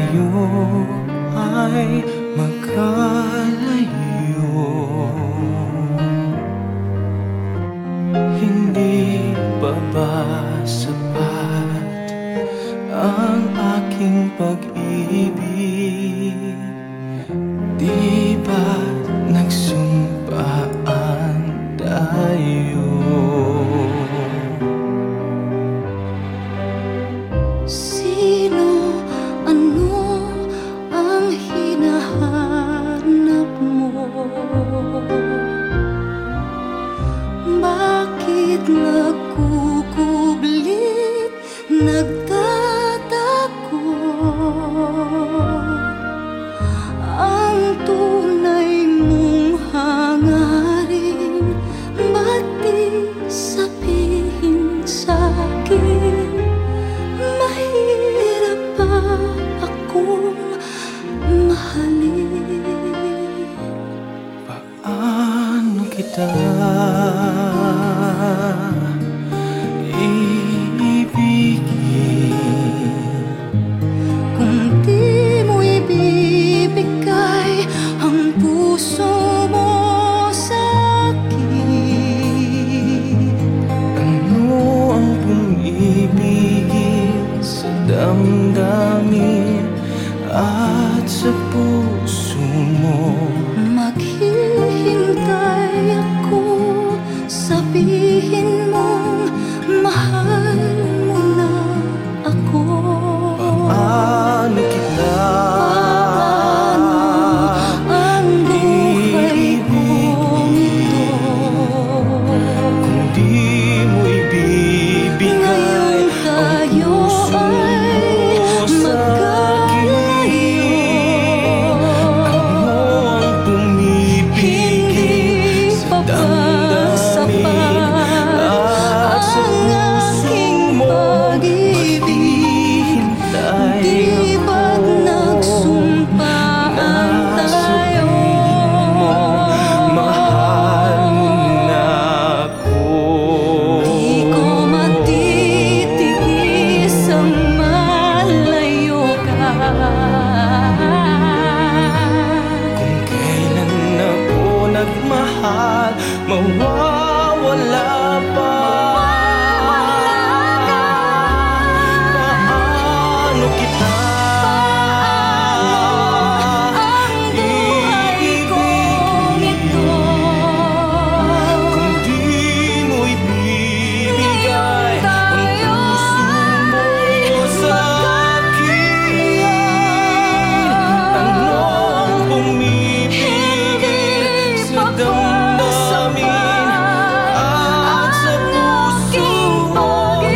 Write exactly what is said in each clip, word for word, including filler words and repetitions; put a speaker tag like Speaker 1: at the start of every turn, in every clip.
Speaker 1: tayo ay magkalayo. Hindi pa ba sapat ang aking pag-ibig? Di ba't nagsumpaan tayo?
Speaker 2: Sino, ano ang hinahanap mo? Bakit nagkukublit, nagtatako? Ang tunay mong hangarin, ba't di sabihin sa'kin? Mahirap ba akong mahalin?
Speaker 1: Paano kita iibigin
Speaker 2: kung di mo ibibigay ang puso mo sa'kin?
Speaker 1: Ano ang pumibigil sa damdamin at sa puso mo?
Speaker 2: Maghihintay ako, sabihin mong mahal mo na ako.
Speaker 1: Paano kita
Speaker 2: ang buhay kong ito
Speaker 1: kung di mo ibibigay
Speaker 2: ngayon tayo ay magkalayo?
Speaker 1: Ano ang pumipigil sa damdamin at sa puso mo? Maghihintay
Speaker 2: Di ba't nagsumpaan tayo?
Speaker 1: mahal mo na ako.
Speaker 2: Di ko matitiis ang malayo ka.
Speaker 1: Kung kailan ako nagmahal, mawawala pa. Paano kita
Speaker 2: Ang buhay kong ito
Speaker 1: kung di mo ibibigay ang puso mo sa akin? Ano ang pumipigil sa damdamin at sa puso mo?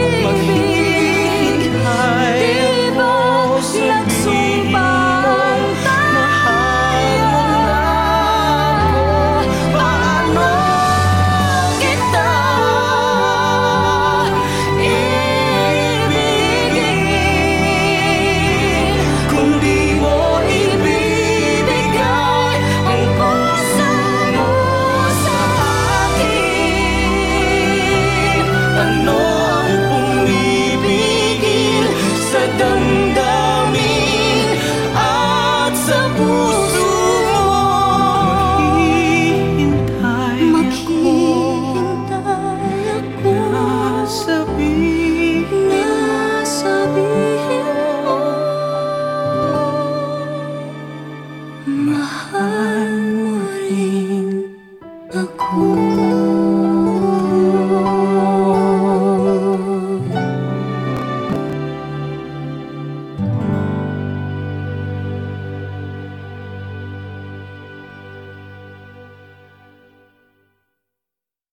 Speaker 1: Maghihintay ako, sabihin mo mahal mo na ako. Paano
Speaker 2: kita ibigin
Speaker 1: kung di mo ibibigay ang puso mo sa akin? Ano ang pumipigil sa damdamin at sa puso mo? Maghihintay
Speaker 2: Maghihintay ako
Speaker 1: na sabihin
Speaker 2: na sabihin mo mahal mo